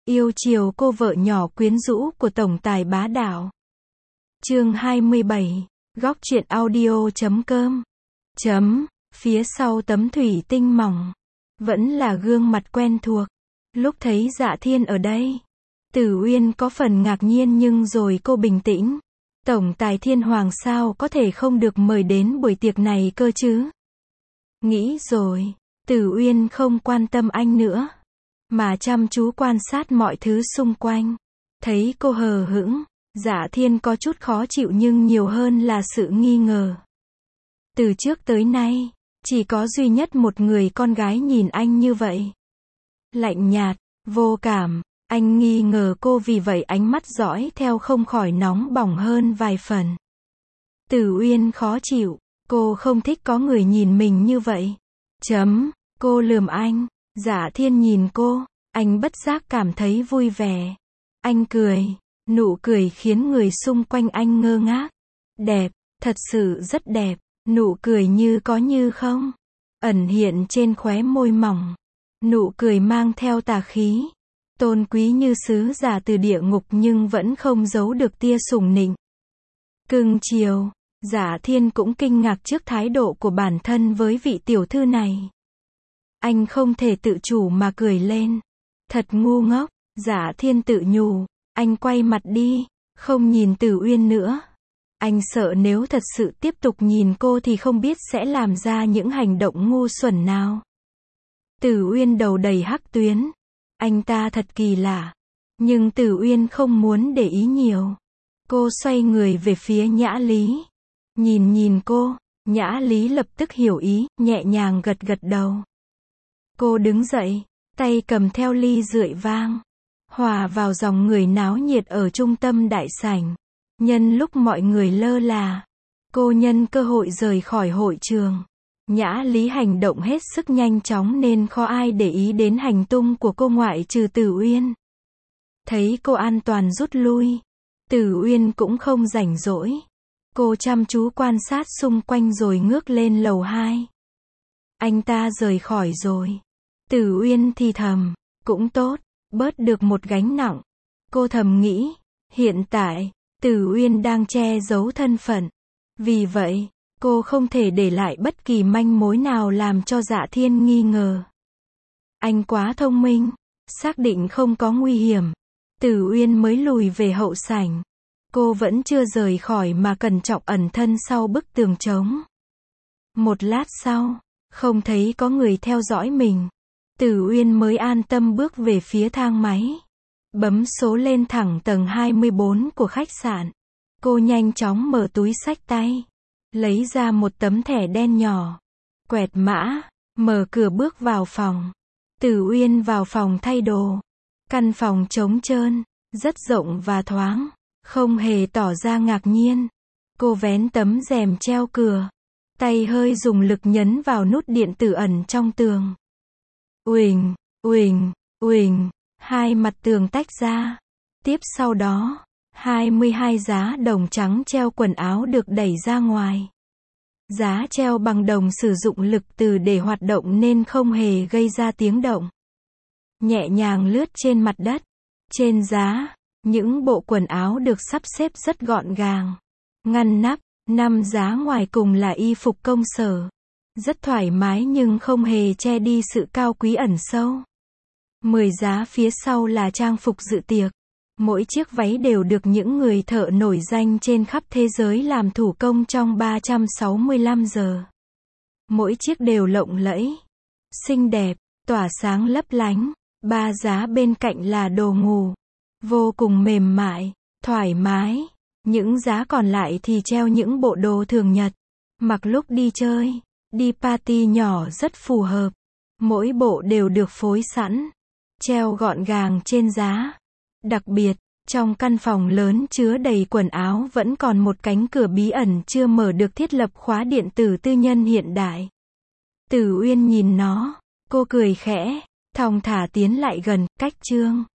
Yêu chiều cô vợ nhỏ quyến rũ của tổng tài bá đạo. Chương 27, góc truyện audio.com. Phía sau tấm thủy tinh mỏng, vẫn là gương mặt quen thuộc. Lúc thấy Dạ Thiên ở đây, Tử Uyên có phần ngạc nhiên nhưng rồi cô bình tĩnh. Tổng tài Thiên Hoàng sao có thể không được mời đến buổi tiệc này cơ chứ? Nghĩ rồi, Tử Uyên không quan tâm anh nữa, mà chăm chú quan sát mọi thứ xung quanh. Thấy cô hờ hững, Dạ Thiên có chút khó chịu nhưng nhiều hơn là sự nghi ngờ. Từ trước tới nay, chỉ có duy nhất một người con gái nhìn anh như vậy. Lạnh nhạt, vô cảm, anh nghi ngờ cô vì vậy ánh mắt dõi theo không khỏi nóng bỏng hơn vài phần. Tử Uyên khó chịu, cô không thích có người nhìn mình như vậy. Cô lườm anh. Dạ Thiên nhìn cô, anh bất giác cảm thấy vui vẻ. Anh cười, nụ cười khiến người xung quanh anh ngơ ngác. Đẹp, thật sự rất đẹp, nụ cười như có như không, ẩn hiện trên khóe môi mỏng. Nụ cười mang theo tà khí, tôn quý như sứ giả từ địa ngục nhưng vẫn không giấu được tia sủng nịnh. Cưng chiều, Dạ Thiên cũng kinh ngạc trước thái độ của bản thân với vị tiểu thư này. Anh không thể tự chủ mà cười lên. Thật ngu ngốc, Dạ Thiên tự nhủ. Anh quay mặt đi, không nhìn Tử Uyên nữa. Anh sợ nếu thật sự tiếp tục nhìn cô thì không biết sẽ làm ra những hành động ngu xuẩn nào. Tử Uyên đầu đầy hắc tuyến. Anh ta thật kỳ lạ. Nhưng Tử Uyên không muốn để ý nhiều. Cô xoay người về phía Nhã Lý. Nhìn cô, Nhã Lý lập tức hiểu ý, nhẹ nhàng gật gật đầu. Cô đứng dậy, tay cầm theo ly rượu vang, hòa vào dòng người náo nhiệt ở trung tâm đại sảnh. Nhân lúc mọi người lơ là, cô nhân cơ hội rời khỏi hội trường. Nhã Lý hành động hết sức nhanh chóng nên khó ai để ý đến hành tung của cô ngoại trừ Tử Uyên. Thấy cô an toàn rút lui, Tử Uyên cũng không rảnh rỗi. Cô chăm chú quan sát xung quanh rồi ngước lên lầu 2. Anh ta rời khỏi rồi. Tử Uyên thì thầm, cũng tốt, bớt được một gánh nặng. Cô thầm nghĩ, hiện tại, Tử Uyên đang che giấu thân phận. Vì vậy, cô không thể để lại bất kỳ manh mối nào làm cho Dạ Thiên nghi ngờ. Anh quá thông minh, xác định không có nguy hiểm. Tử Uyên mới lùi về hậu sảnh. Cô vẫn chưa rời khỏi mà cẩn trọng ẩn thân sau bức tường trống. Một lát sau, không thấy có người theo dõi mình. Tử Uyên mới an tâm bước về phía thang máy. Bấm số lên thẳng tầng 24 của khách sạn. Cô nhanh chóng mở túi xách tay, lấy ra một tấm thẻ đen nhỏ. Quẹt mã, mở cửa bước vào phòng. Tử Uyên vào phòng thay đồ. Căn phòng trống trơn, rất rộng và thoáng, không hề tỏ ra ngạc nhiên. Cô vén tấm rèm treo cửa, tay hơi dùng lực nhấn vào nút điện tử ẩn trong tường. Uỳnh, uỳnh, uỳnh, hai mặt tường tách ra. Tiếp sau đó, 22 giá đồng trắng treo quần áo được đẩy ra ngoài. Giá treo bằng đồng sử dụng lực từ để hoạt động nên không hề gây ra tiếng động. Nhẹ nhàng lướt trên mặt đất. Trên giá, những bộ quần áo được sắp xếp rất gọn gàng, ngăn nắp. 5 giá ngoài cùng là y phục công sở. Rất thoải mái nhưng không hề che đi sự cao quý ẩn sâu. 10 giá phía sau là trang phục dự tiệc. Mỗi chiếc váy đều được những người thợ nổi danh trên khắp thế giới làm thủ công trong 365 giờ. Mỗi chiếc đều lộng lẫy, xinh đẹp, tỏa sáng lấp lánh. 3 giá bên cạnh là đồ ngủ, vô cùng mềm mại, thoải mái. Những giá còn lại thì treo những bộ đồ thường nhật, mặc lúc đi chơi, đi party nhỏ rất phù hợp. Mỗi bộ đều được phối sẵn, treo gọn gàng trên giá. Đặc biệt, trong căn phòng lớn chứa đầy quần áo vẫn còn một cánh cửa bí ẩn chưa mở được thiết lập khóa điện tử tư nhân hiện đại. Tử Uyên nhìn nó, cô cười khẽ, thong thả tiến lại gần, cách chương.